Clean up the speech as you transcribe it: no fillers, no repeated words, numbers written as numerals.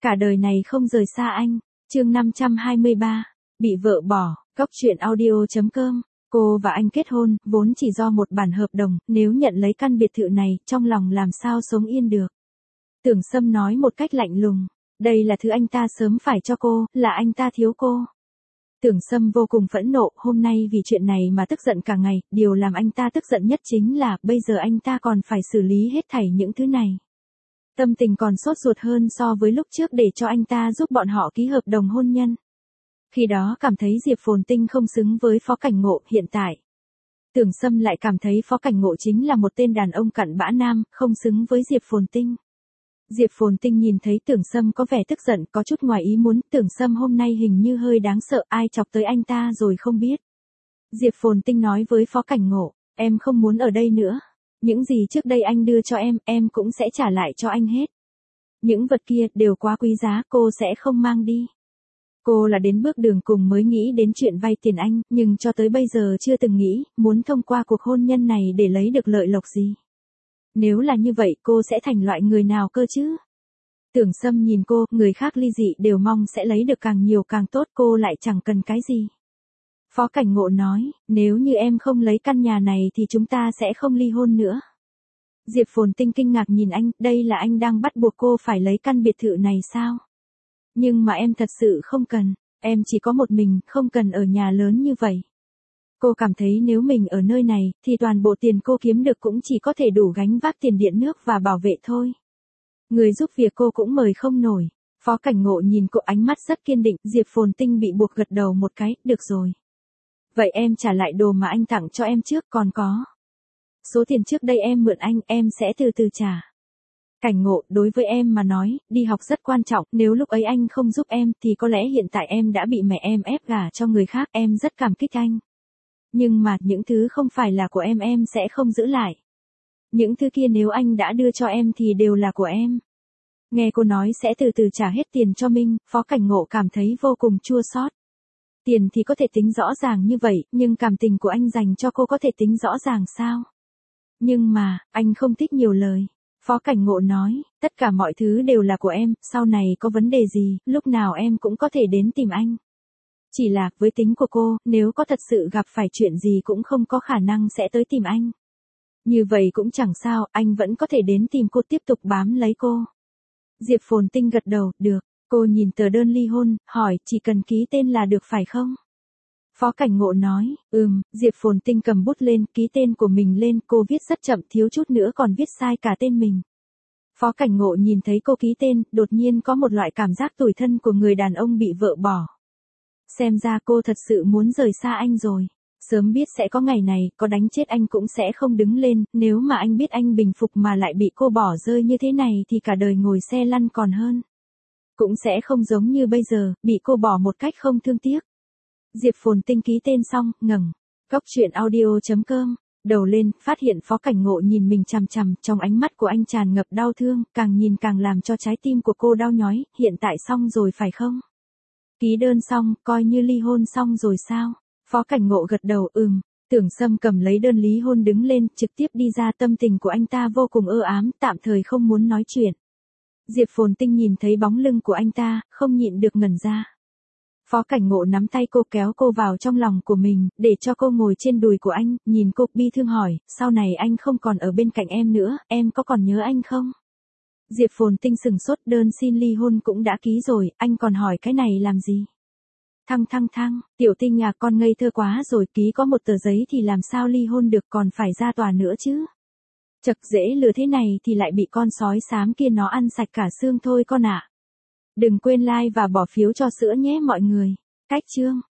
Cả đời này không rời xa anh. Chương 523. Bị vợ bỏ. Góc truyện audio.com. Cô và anh kết hôn, vốn chỉ do một bản hợp đồng, nếu nhận lấy căn biệt thự này, trong lòng làm sao sống yên được. Tưởng Sâm nói một cách lạnh lùng. Đây là thứ anh ta sớm phải cho cô, là anh ta thiếu cô. Tưởng Sâm vô cùng phẫn nộ, hôm nay vì chuyện này mà tức giận cả ngày, điều làm anh ta tức giận nhất chính là, bây giờ anh ta còn phải xử lý hết thảy những thứ này. Tâm tình còn sốt ruột hơn so với lúc trước để cho anh ta giúp bọn họ ký hợp đồng hôn nhân. Khi đó cảm thấy Diệp Phồn Tinh không xứng với Phó Cảnh Ngộ, hiện tại. Tưởng Sâm lại cảm thấy Phó Cảnh Ngộ chính là một tên đàn ông cặn bã nam, không xứng với Diệp Phồn Tinh. Diệp Phồn Tinh nhìn thấy Tưởng Sâm có vẻ tức giận, có chút ngoài ý muốn, Tưởng Sâm hôm nay hình như hơi đáng sợ, ai chọc tới anh ta rồi không biết. Diệp Phồn Tinh nói với Phó Cảnh Ngộ, em không muốn ở đây nữa. Những gì trước đây anh đưa cho em cũng sẽ trả lại cho anh hết. Những vật kia đều quá quý giá, cô sẽ không mang đi. Cô là đến bước đường cùng mới nghĩ đến chuyện vay tiền anh, nhưng cho tới bây giờ chưa từng nghĩ, muốn thông qua cuộc hôn nhân này để lấy được lợi lộc gì. Nếu là như vậy cô sẽ thành loại người nào cơ chứ? Tưởng Sâm nhìn cô, người khác ly dị đều mong sẽ lấy được càng nhiều càng tốt, cô lại chẳng cần cái gì. Phó Cảnh Ngộ nói, nếu như em không lấy căn nhà này thì chúng ta sẽ không ly hôn nữa. Diệp Phồn Tinh kinh ngạc nhìn anh, đây là anh đang bắt buộc cô phải lấy căn biệt thự này sao? Nhưng mà em thật sự không cần, em chỉ có một mình, không cần ở nhà lớn như vậy. Cô cảm thấy nếu mình ở nơi này, thì toàn bộ tiền cô kiếm được cũng chỉ có thể đủ gánh vác tiền điện nước và bảo vệ thôi. Người giúp việc cô cũng mời không nổi. Phó Cảnh Ngộ nhìn cô ánh mắt rất kiên định, Diệp Phồn Tinh bị buộc gật đầu một cái, được rồi. Vậy em trả lại đồ mà anh tặng cho em trước, còn có. Số tiền trước đây em mượn anh, em sẽ từ từ trả. Cảnh Ngộ, đối với em mà nói, đi học rất quan trọng, nếu lúc ấy anh không giúp em, thì có lẽ hiện tại em đã bị mẹ em ép gả cho người khác, em rất cảm kích anh. Nhưng mà, những thứ không phải là của em sẽ không giữ lại. Những thứ kia nếu anh đã đưa cho em thì đều là của em. Nghe cô nói sẽ từ từ trả hết tiền cho Minh, Phó Cảnh Ngộ cảm thấy vô cùng chua xót. Tiền thì có thể tính rõ ràng như vậy, nhưng cảm tình của anh dành cho cô có thể tính rõ ràng sao? Nhưng mà, anh không thích nhiều lời. Phó Cảnh Ngộ nói, tất cả mọi thứ đều là của em, sau này có vấn đề gì, lúc nào em cũng có thể đến tìm anh. Chỉ là, với tính của cô, nếu có thật sự gặp phải chuyện gì cũng không có khả năng sẽ tới tìm anh. Như vậy cũng chẳng sao, anh vẫn có thể đến tìm cô tiếp tục bám lấy cô. Diệp Phồn Tinh gật đầu, được. Cô nhìn tờ đơn ly hôn, hỏi, chỉ cần ký tên là được phải không? Phó Cảnh Ngộ nói, Diệp Phồn Tinh cầm bút lên, ký tên của mình lên, cô viết rất chậm, thiếu chút nữa còn viết sai cả tên mình. Phó Cảnh Ngộ nhìn thấy cô ký tên, đột nhiên có một loại cảm giác tủi thân của người đàn ông bị vợ bỏ. Xem ra cô thật sự muốn rời xa anh rồi. Sớm biết sẽ có ngày này, có đánh chết anh cũng sẽ không đứng lên, nếu mà anh biết anh bình phục mà lại bị cô bỏ rơi như thế này thì cả đời ngồi xe lăn còn hơn. Cũng sẽ không giống như bây giờ, bị cô bỏ một cách không thương tiếc. Diệp Phồn Tinh ký tên xong, ngẩng. Góc truyện audio.com. Đầu lên, phát hiện Phó Cảnh Ngộ nhìn mình chằm chằm, trong ánh mắt của anh tràn ngập đau thương, càng nhìn càng làm cho trái tim của cô đau nhói, hiện tại xong rồi phải không? Ký đơn xong, coi như ly hôn xong rồi sao? Phó Cảnh Ngộ gật đầu, Tưởng Sâm cầm lấy đơn lý hôn đứng lên, trực tiếp đi ra, tâm tình của anh ta vô cùng ám, tạm thời không muốn nói chuyện. Diệp Phồn Tinh nhìn thấy bóng lưng của anh ta, không nhịn được ngẩn ra. Phó Cảnh Ngộ nắm tay cô kéo cô vào trong lòng của mình, để cho cô ngồi trên đùi của anh, nhìn cô bi thương hỏi, sau này anh không còn ở bên cạnh em nữa, em có còn nhớ anh không? Diệp Phồn Tinh sừng sốt, đơn xin ly hôn cũng đã ký rồi, anh còn hỏi cái này làm gì? Thăng, Tiểu Tinh à, con ngây thơ quá rồi, ký có một tờ giấy thì làm sao ly hôn được, còn phải ra tòa nữa chứ? Chật, dễ lừa thế này thì lại bị con sói xám kia nó ăn sạch cả xương thôi con ạ. Đừng quên like và bỏ phiếu cho sữa nhé mọi người. Cách chương